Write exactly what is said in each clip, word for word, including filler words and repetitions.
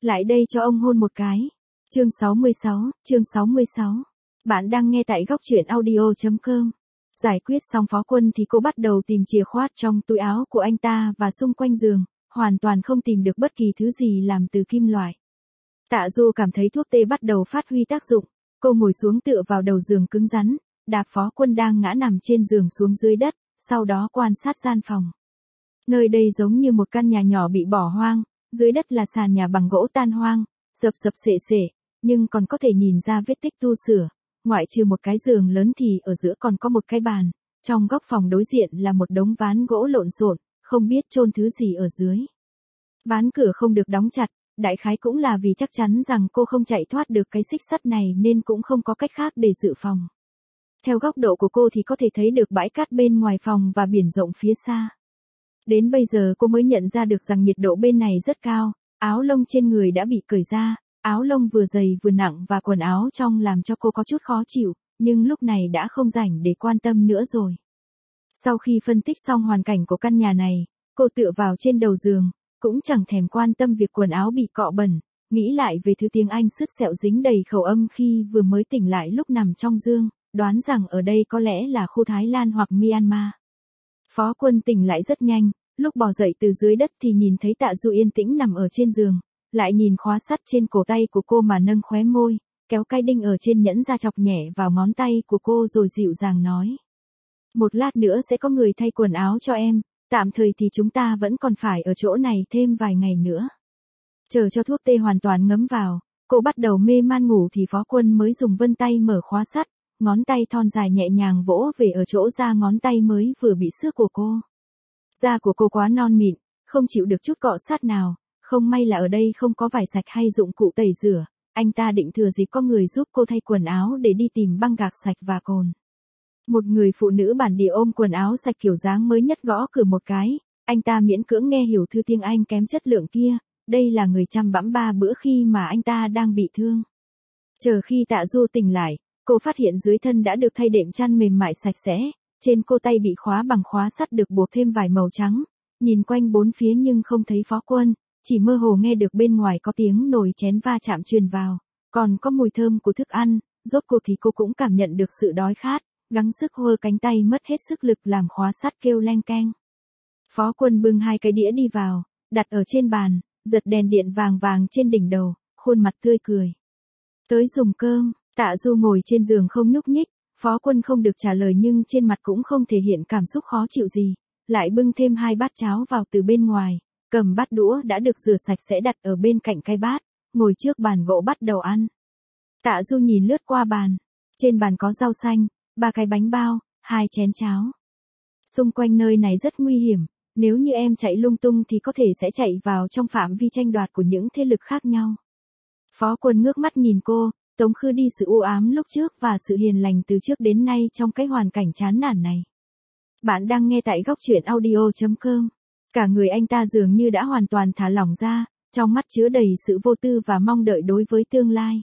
Lại đây cho ông hôn một cái. Chương sáu mươi sáu, chương sáu mươi sáu. Bạn đang nghe tại góc truyện audio.com. Giải quyết xong Phó Quân thì cô bắt đầu tìm chìa khóa trong túi áo của anh ta và xung quanh giường, hoàn toàn không tìm được bất kỳ thứ gì làm từ kim loại. Tạ Du cảm thấy thuốc tê bắt đầu phát huy tác dụng, cô ngồi xuống tựa vào đầu giường cứng rắn, đạp Phó Quân đang ngã nằm trên giường xuống dưới đất, sau đó quan sát gian phòng. Nơi đây giống như một căn nhà nhỏ bị bỏ hoang, dưới đất là sàn nhà bằng gỗ tan hoang, sập sập xệ xệ, nhưng còn có thể nhìn ra vết tích tu sửa, ngoại trừ một cái giường lớn thì ở giữa còn có một cái bàn, trong góc phòng đối diện là một đống ván gỗ lộn xộn, không biết chôn thứ gì ở dưới. Ván cửa không được đóng chặt, đại khái cũng là vì chắc chắn rằng cô không chạy thoát được cái xích sắt này nên cũng không có cách khác để dự phòng. Theo góc độ của cô thì có thể thấy được bãi cát bên ngoài phòng và biển rộng phía xa. Đến bây giờ cô mới nhận ra được rằng nhiệt độ bên này rất cao, áo lông trên người đã bị cởi ra, áo lông vừa dày vừa nặng và quần áo trong làm cho cô có chút khó chịu, nhưng lúc này đã không rảnh để quan tâm nữa rồi. Sau khi phân tích xong hoàn cảnh của căn nhà này, cô tựa vào trên đầu giường, cũng chẳng thèm quan tâm việc quần áo bị cọ bẩn, nghĩ lại về thứ tiếng Anh sứt sẹo dính đầy khẩu âm khi vừa mới tỉnh lại lúc nằm trong giường, đoán rằng ở đây có lẽ là khu Thái Lan hoặc Myanmar. Phó Quân tỉnh lại rất nhanh, lúc bò dậy từ dưới đất thì nhìn thấy Tạ Du yên tĩnh nằm ở trên giường, lại nhìn khóa sắt trên cổ tay của cô mà nâng khóe môi, kéo cái đinh ở trên nhẫn ra chọc nhẹ vào ngón tay của cô rồi dịu dàng nói. Một lát nữa sẽ có người thay quần áo cho em, tạm thời thì chúng ta vẫn còn phải ở chỗ này thêm vài ngày nữa. Chờ cho thuốc tê hoàn toàn ngấm vào, cô bắt đầu mê man ngủ thì Phó Quân mới dùng vân tay mở khóa sắt, ngón tay thon dài nhẹ nhàng vỗ về ở chỗ da ngón tay mới vừa bị xước của cô. Da của cô quá non mịn, không chịu được chút cọ sát nào, không may là ở đây không có vải sạch hay dụng cụ tẩy rửa, anh ta định thừa dịp có người giúp cô thay quần áo để đi tìm băng gạc sạch và cồn. Một người phụ nữ bản địa ôm quần áo sạch kiểu dáng mới nhất gõ cửa một cái, anh ta miễn cưỡng nghe hiểu thư tiếng Anh kém chất lượng kia, đây là người chăm bẵm ba bữa khi mà anh ta đang bị thương. Chờ khi Tạ Du tỉnh lại, cô phát hiện dưới thân đã được thay đệm chăn mềm mại sạch sẽ, trên cô tay bị khóa bằng khóa sắt được buộc thêm vải màu trắng, nhìn quanh bốn phía nhưng không thấy Phó Quân, chỉ mơ hồ nghe được bên ngoài có tiếng nồi chén va chạm truyền vào, còn có mùi thơm của thức ăn, rốt cuộc thì cô cũng cảm nhận được sự đói khát, gắng sức hơ cánh tay mất hết sức lực làm khóa sắt kêu leng keng. Phó Quân bưng hai cái đĩa đi vào, đặt ở trên bàn, giật đèn điện vàng vàng trên đỉnh đầu, khuôn mặt tươi cười. Tới dùng cơm, Tạ Du ngồi trên giường không nhúc nhích, Phó Quân không được trả lời nhưng trên mặt cũng không thể hiện cảm xúc khó chịu gì, lại bưng thêm hai bát cháo vào từ bên ngoài, cầm bát đũa đã được rửa sạch sẽ đặt ở bên cạnh cái bát, ngồi trước bàn gỗ bắt đầu ăn. Tạ Du nhìn lướt qua bàn, trên bàn có rau xanh, ba cái bánh bao, hai chén cháo. Xung quanh nơi này rất nguy hiểm, nếu như em chạy lung tung thì có thể sẽ chạy vào trong phạm vi tranh đoạt của những thế lực khác nhau. Phó Quân ngước mắt nhìn cô, tống khứ đi sự u ám lúc trước và sự hiền lành từ trước đến nay trong cái hoàn cảnh chán nản này. Bạn đang nghe tại góc truyện audio.com. Cả người anh ta dường như đã hoàn toàn thả lỏng ra, trong mắt chứa đầy sự vô tư và mong đợi đối với tương lai.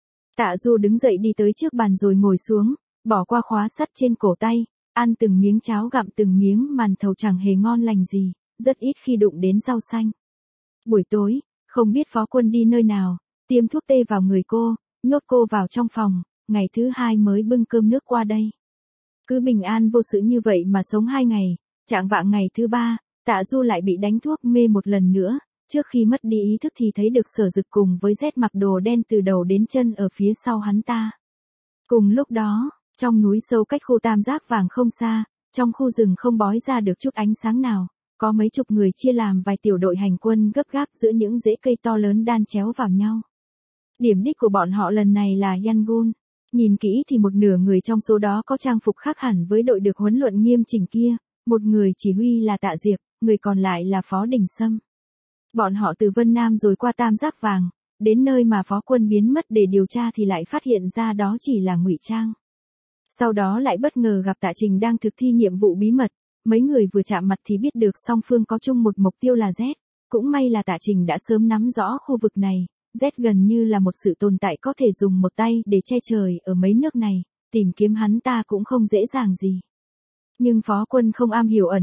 Tạ Du đứng dậy đi tới trước bàn rồi ngồi xuống, bỏ qua khóa sắt trên cổ tay, ăn từng miếng cháo gặm từng miếng màn thầu chẳng hề ngon lành gì, rất ít khi đụng đến rau xanh. Buổi tối, không biết Phó Quân đi nơi nào, tiêm thuốc tê vào người cô, nhốt cô vào trong phòng, ngày thứ hai mới bưng cơm nước qua đây. Cứ bình an vô sự như vậy mà sống hai ngày, trạng vạng ngày thứ ba, Tạ Du lại bị đánh thuốc mê một lần nữa, trước khi mất đi ý thức thì thấy được Sở Dực cùng với Z mặc đồ đen từ đầu đến chân ở phía sau hắn ta. Cùng lúc đó, trong núi sâu cách khu tam giác vàng không xa, trong khu rừng không bói ra được chút ánh sáng nào, có mấy chục người chia làm vài tiểu đội hành quân gấp gáp giữa những rễ cây to lớn đan chéo vào nhau. Điểm đích của bọn họ lần này là Yangon. Nhìn kỹ thì một nửa người trong số đó có trang phục khác hẳn với đội được huấn luyện nghiêm chỉnh kia, một người chỉ huy là Tạ Diệp, người còn lại là Phó Đình Sâm. Bọn họ từ Vân Nam rồi qua Tam Giác Vàng, đến nơi mà Phó Quân biến mất để điều tra thì lại phát hiện ra đó chỉ là ngụy trang. Sau đó lại bất ngờ gặp Tạ Trình đang thực thi nhiệm vụ bí mật, mấy người vừa chạm mặt thì biết được song phương có chung một mục tiêu là Z, cũng may là Tạ Trình đã sớm nắm rõ khu vực này. Z gần như là một sự tồn tại có thể dùng một tay để che trời ở mấy nước này, tìm kiếm hắn ta cũng không dễ dàng gì. Nhưng Phó Quân không am hiểu ẩn nấp,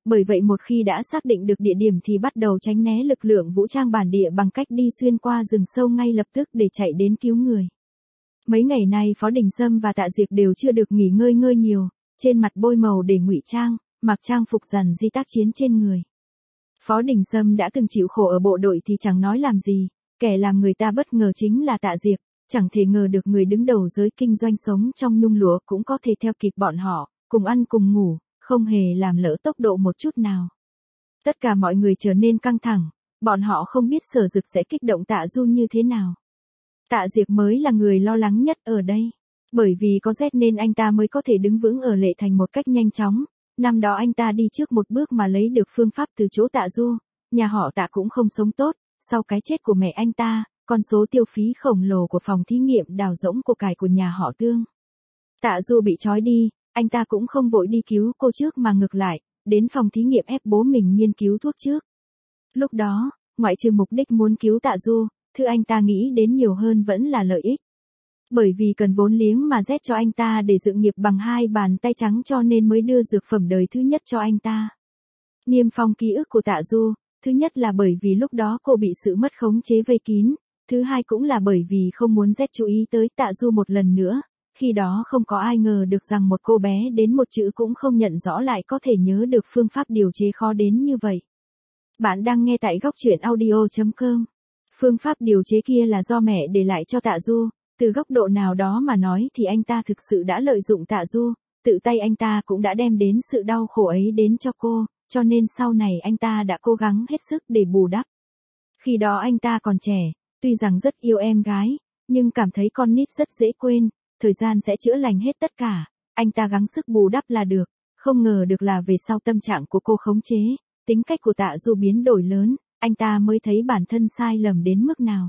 Bởi vậy một khi đã xác định được địa điểm thì bắt đầu tránh né lực lượng vũ trang bản địa bằng cách đi xuyên qua rừng sâu ngay lập tức để chạy đến cứu người. Mấy ngày nay Phó Đình Sâm và Tạ Diệc đều chưa được nghỉ ngơi ngơi nhiều, trên mặt bôi màu để ngụy trang, mặc trang phục dàn di tác chiến trên người. Phó Đình Sâm đã từng chịu khổ ở bộ đội thì chẳng nói làm gì, kẻ làm người ta bất ngờ chính là Tạ Diệc, chẳng thể ngờ được người đứng đầu giới kinh doanh sống trong nhung lụa cũng có thể theo kịp bọn họ, cùng ăn cùng ngủ, không hề làm lỡ tốc độ một chút nào. Tất cả mọi người trở nên căng thẳng, bọn họ không biết Sở Dực sẽ kích động Tạ Du như thế nào. Tạ Diệc mới là người lo lắng nhất ở đây. Bởi vì có Z nên anh ta mới có thể đứng vững ở Lệ Thành một cách nhanh chóng. Năm đó anh ta đi trước một bước mà lấy được phương pháp từ chỗ Tạ Du. Nhà họ Tạ cũng không sống tốt, sau cái chết của mẹ anh ta, con số tiêu phí khổng lồ của phòng thí nghiệm đào rỗng của cải của nhà họ Tương. Tạ Du bị trói đi, anh ta cũng không vội đi cứu cô trước mà ngược lại, đến phòng thí nghiệm ép bố mình nghiên cứu thuốc trước. Lúc đó, ngoại trừ mục đích muốn cứu Tạ Du, thứ anh ta nghĩ đến nhiều hơn vẫn là lợi ích. Bởi vì cần vốn liếng mà Z cho anh ta để dựng nghiệp bằng hai bàn tay trắng cho nên mới đưa dược phẩm đời thứ nhất cho anh ta. Niêm phong ký ức của Tạ Du, thứ nhất là bởi vì lúc đó cô bị sự mất khống chế vây kín, thứ hai cũng là bởi vì không muốn Z chú ý tới Tạ Du một lần nữa, khi đó không có ai ngờ được rằng một cô bé đến một chữ cũng không nhận rõ lại có thể nhớ được phương pháp điều chế khó đến như vậy. Bạn đang nghe tại góc truyện audio chấm com. Phương pháp điều chế kia là do mẹ để lại cho Tạ Du, từ góc độ nào đó mà nói thì anh ta thực sự đã lợi dụng Tạ Du, tự tay anh ta cũng đã đem đến sự đau khổ ấy đến cho cô, cho nên sau này anh ta đã cố gắng hết sức để bù đắp. Khi đó anh ta còn trẻ, tuy rằng rất yêu em gái, nhưng cảm thấy con nít rất dễ quên, thời gian sẽ chữa lành hết tất cả, anh ta gắng sức bù đắp là được, không ngờ được là về sau tâm trạng của cô khống chế, tính cách của Tạ Du biến đổi lớn, anh ta mới thấy bản thân sai lầm đến mức nào.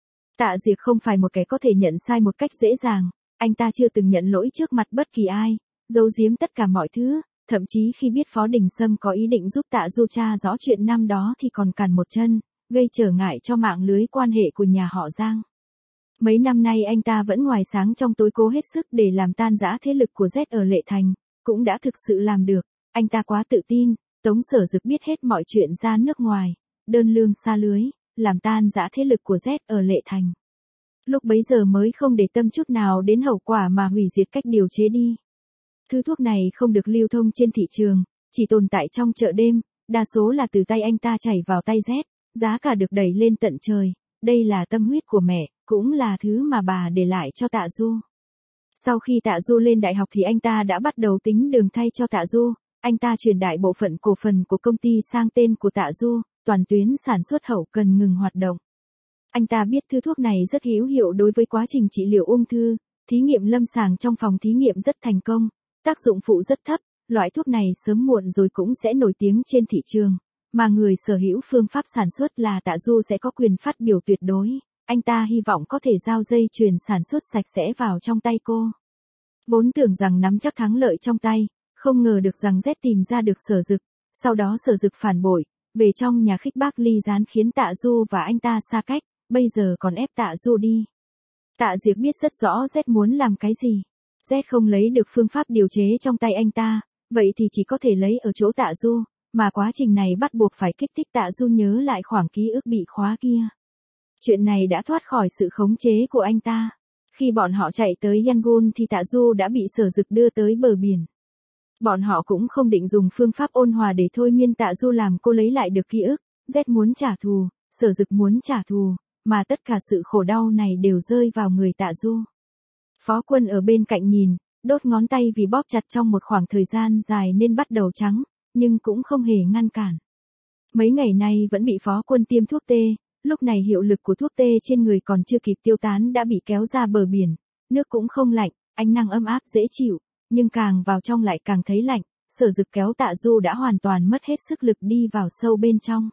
Tạ Diệc không phải một kẻ có thể nhận sai một cách dễ dàng, anh ta chưa từng nhận lỗi trước mặt bất kỳ ai, giấu giếm tất cả mọi thứ, thậm chí khi biết Phó Đình Sâm có ý định giúp Tạ Du tra rõ chuyện năm đó thì còn cản một chân, gây trở ngại cho mạng lưới quan hệ của nhà họ Giang. Mấy năm nay anh ta vẫn ngoài sáng trong tối cố hết sức để làm tan rã thế lực của Z ở Lệ Thành, cũng đã thực sự làm được, anh ta quá tự tin, Tống Sở Dực biết hết mọi chuyện ra nước ngoài, đơn lương xa lưới, làm tan rã thế lực của Z ở Lệ Thành. Lúc bấy giờ mới không để tâm chút nào đến hậu quả mà hủy diệt cách điều chế đi. Thứ thuốc này không được lưu thông trên thị trường, chỉ tồn tại trong chợ đêm, đa số là từ tay anh ta chảy vào tay Z, giá cả được đẩy lên tận trời, đây là tâm huyết của mẹ, cũng là thứ mà bà để lại cho Tạ Du. Sau khi Tạ Du lên đại học thì anh ta đã bắt đầu tính đường thay cho Tạ Du, anh ta chuyển đại bộ phận cổ phần của công ty sang tên của Tạ Du, toàn tuyến sản xuất hậu cần ngừng hoạt động. Anh ta biết thứ thuốc này rất hữu hiệu đối với quá trình trị liệu ung thư, thí nghiệm lâm sàng trong phòng thí nghiệm rất thành công, tác dụng phụ rất thấp, loại thuốc này sớm muộn rồi cũng sẽ nổi tiếng trên thị trường, mà người sở hữu phương pháp sản xuất là Tạ Du sẽ có quyền phát biểu tuyệt đối, anh ta hy vọng có thể giao dây chuyền sản xuất sạch sẽ vào trong tay cô. Vốn tưởng rằng nắm chắc thắng lợi trong tay, không ngờ được rằng Z tìm ra được Sở Dực, sau đó Sở Dực phản bội, về trong nhà khích bác ly gián khiến Tạ Du và anh ta xa cách, bây giờ còn ép Tạ Du đi. Tạ Diệc biết rất rõ Z muốn làm cái gì. Z không lấy được phương pháp điều chế trong tay anh ta, vậy thì chỉ có thể lấy ở chỗ Tạ Du, mà quá trình này bắt buộc phải kích thích Tạ Du nhớ lại khoảng ký ức bị khóa kia. Chuyện này đã thoát khỏi sự khống chế của anh ta. Khi bọn họ chạy tới Yangon thì Tạ Du đã bị Sở Dực đưa tới bờ biển. Bọn họ cũng không định dùng phương pháp ôn hòa để thôi miên Tạ Du làm cô lấy lại được ký ức, Z muốn trả thù, Sở Dực muốn trả thù, mà tất cả sự khổ đau này đều rơi vào người Tạ Du. Phó Quân ở bên cạnh nhìn, đốt ngón tay vì bóp chặt trong một khoảng thời gian dài nên bắt đầu trắng, nhưng cũng không hề ngăn cản. Mấy ngày nay vẫn bị Phó Quân tiêm thuốc tê, lúc này hiệu lực của thuốc tê trên người còn chưa kịp tiêu tán đã bị kéo ra bờ biển, nước cũng không lạnh, ánh nắng ấm áp dễ chịu, nhưng càng vào trong lại càng thấy lạnh, Sở Dực kéo Tạ Du đã hoàn toàn mất hết sức lực đi vào sâu bên trong.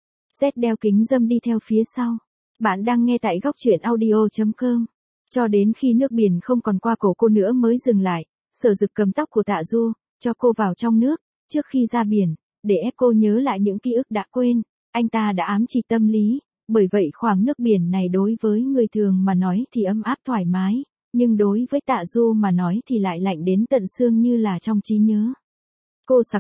Z đeo kính râm đi theo phía sau. Bạn đang nghe tại góc truyện audio chấm com. Cho đến khi nước biển không còn qua cổ cô nữa mới dừng lại, Sở Dực cầm tóc của Tạ Du, cho cô vào trong nước, trước khi ra biển, để ép cô nhớ lại những ký ức đã quên, anh ta đã ám chỉ tâm lý, bởi vậy khoảng nước biển này đối với người thường mà nói thì ấm áp thoải mái, nhưng đối với Tạ Du mà nói thì lại lạnh đến tận xương như là trong trí nhớ. Cô sặc nước,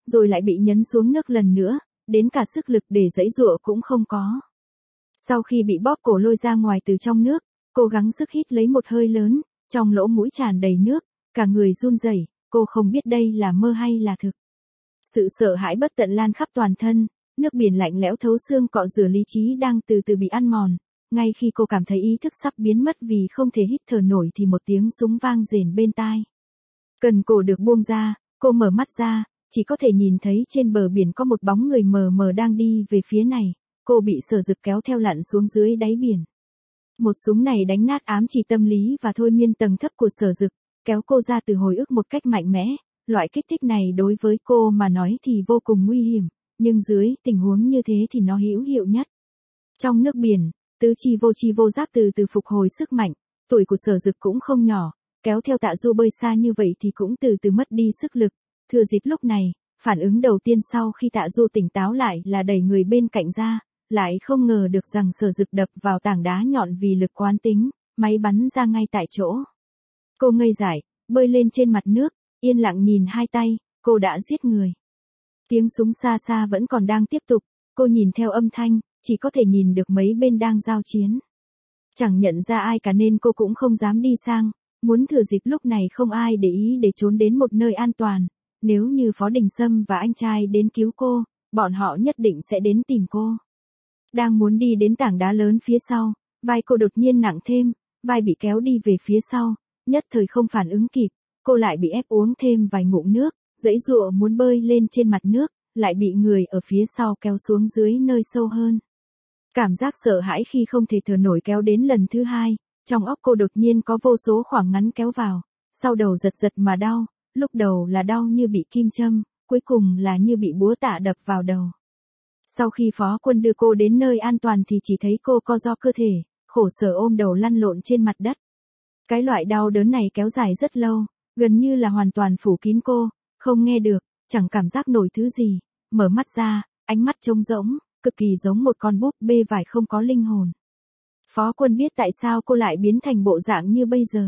rồi lại bị nhấn xuống nước lần nữa, đến cả sức lực để giãy giụa cũng không có. Sau khi bị bóp cổ lôi ra ngoài từ trong nước, cô gắng sức hít lấy một hơi lớn, trong lỗ mũi tràn đầy nước, cả người run rẩy, cô không biết đây là mơ hay là thực. Sự sợ hãi bất tận lan khắp toàn thân, nước biển lạnh lẽo thấu xương cọ rửa lý trí đang từ từ bị ăn mòn. Ngay khi cô cảm thấy ý thức sắp biến mất vì không thể hít thở nổi thì một tiếng súng vang rền bên tai. Cần cổ được buông ra, cô mở mắt ra, chỉ có thể nhìn thấy trên bờ biển có một bóng người mờ mờ đang đi về phía này. Cô bị Sở Dực kéo theo lặn xuống dưới đáy biển. Một súng này đánh nát ám chỉ tâm lý và thôi miên tầng thấp của Sở Dực, kéo cô ra từ hồi ức một cách mạnh mẽ. Loại kích thích này đối với cô mà nói thì vô cùng nguy hiểm, nhưng dưới tình huống như thế thì nó hữu hiệu nhất. Trong nước biển, tứ chi vô chi vô giác từ từ phục hồi sức mạnh, tuổi của Sở Dực cũng không nhỏ, kéo theo Tạ Du bơi xa như vậy thì cũng từ từ mất đi sức lực. Thừa dịp lúc này, phản ứng đầu tiên sau khi Tạ Du tỉnh táo lại là đẩy người bên cạnh ra, lại không ngờ được rằng Sở Dực đập vào tảng đá nhọn vì lực quán tính, máy bắn ra ngay tại chỗ. Cô ngây dại, bơi lên trên mặt nước, yên lặng nhìn hai tay, cô đã giết người. Tiếng súng xa xa vẫn còn đang tiếp tục, cô nhìn theo âm thanh, chỉ có thể nhìn được mấy bên đang giao chiến. Chẳng nhận ra ai cả nên cô cũng không dám đi sang, muốn thừa dịp lúc này không ai để ý để trốn đến một nơi an toàn. Nếu như Phó Đình Sâm và anh trai đến cứu cô, bọn họ nhất định sẽ đến tìm cô. Đang muốn đi đến tảng đá lớn phía sau, vai cô đột nhiên nặng thêm, vai bị kéo đi về phía sau, nhất thời không phản ứng kịp, cô lại bị ép uống thêm vài ngụm nước, giãy giụa muốn bơi lên trên mặt nước, lại bị người ở phía sau kéo xuống dưới nơi sâu hơn. Cảm giác sợ hãi khi không thể thở nổi kéo đến lần thứ hai, trong óc cô đột nhiên có vô số khoảng ngắn kéo vào, sau đầu giật giật mà đau, lúc đầu là đau như bị kim châm, cuối cùng là như bị búa tạ đập vào đầu. Sau khi Phó Quân đưa cô đến nơi an toàn thì chỉ thấy cô co ro cơ thể, khổ sở ôm đầu lăn lộn trên mặt đất. Cái loại đau đớn này kéo dài rất lâu, gần như là hoàn toàn phủ kín cô, không nghe được, chẳng cảm giác nổi thứ gì, mở mắt ra, ánh mắt trống rỗng, cực kỳ giống một con búp bê vải không có linh hồn. Phó Quân biết tại sao cô lại biến thành bộ dạng như bây giờ.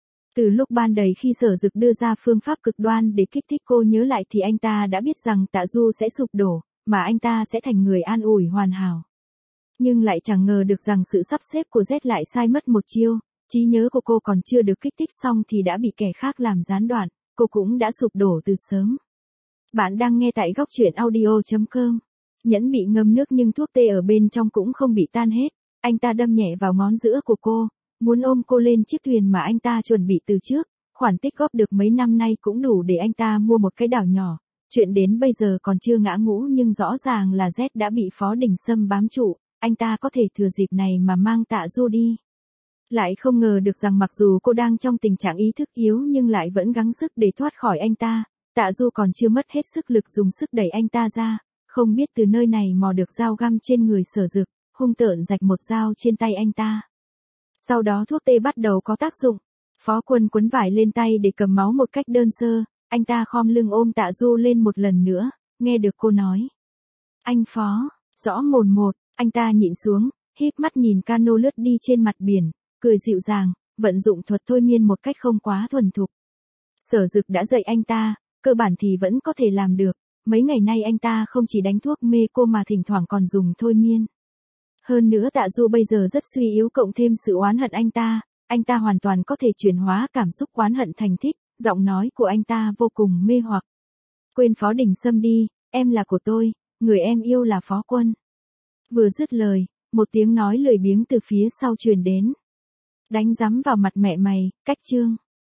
Từ lúc ban đầu khi Sở Dực đưa ra phương pháp cực đoan để kích thích cô nhớ lại thì anh ta đã biết rằng Tạ Du sẽ sụp đổ, mà anh ta sẽ thành người an ủi hoàn hảo. Nhưng lại chẳng ngờ được rằng sự sắp xếp của Z lại sai mất một chiêu, trí nhớ của cô còn chưa được kích thích xong thì đã bị kẻ khác làm gián đoạn, cô cũng đã sụp đổ từ sớm. Bạn đang nghe tại góc truyện audio chấm com. Nhẫn bị ngâm nước nhưng thuốc tê ở bên trong cũng không bị tan hết, anh ta đâm nhẹ vào ngón giữa của cô, muốn ôm cô lên chiếc thuyền mà anh ta chuẩn bị từ trước, khoản tích góp được mấy năm nay cũng đủ để anh ta mua một cái đảo nhỏ. Chuyện đến bây giờ còn chưa ngã ngũ nhưng rõ ràng là Z đã bị Phó Đình Sâm bám trụ, anh ta có thể thừa dịp này mà mang Tạ Du đi. Lại không ngờ được rằng mặc dù cô đang trong tình trạng ý thức yếu nhưng lại vẫn gắng sức để thoát khỏi anh ta, Tạ Du còn chưa mất hết sức lực dùng sức đẩy anh ta ra, không biết từ nơi này mò được dao găm trên người Sở Dực, hung tợn rạch một dao trên tay anh ta. Sau đó thuốc tê bắt đầu có tác dụng, Phó Quân quấn vải lên tay để cầm máu một cách đơn sơ, anh ta khom lưng ôm Tạ Du lên một lần nữa, nghe được cô nói. Anh Phó, rõ mồn một, anh ta nhịn xuống, híp mắt nhìn cano lướt đi trên mặt biển, cười dịu dàng, vận dụng thuật thôi miên một cách không quá thuần thục. Sở Dực đã dạy anh ta, cơ bản thì vẫn có thể làm được, mấy ngày nay anh ta không chỉ đánh thuốc mê cô mà thỉnh thoảng còn dùng thôi miên. Hơn nữa Tạ Du bây giờ rất suy yếu cộng thêm sự oán hận anh ta, anh ta hoàn toàn có thể chuyển hóa cảm xúc oán hận thành thích, giọng nói của anh ta vô cùng mê hoặc. Quên Phó Đình Sâm đi, em là của tôi, người em yêu là Phó Quân. Vừa dứt lời, một tiếng nói lười biếng từ phía sau truyền đến. Đánh rắm vào mặt mẹ mày, cách chương.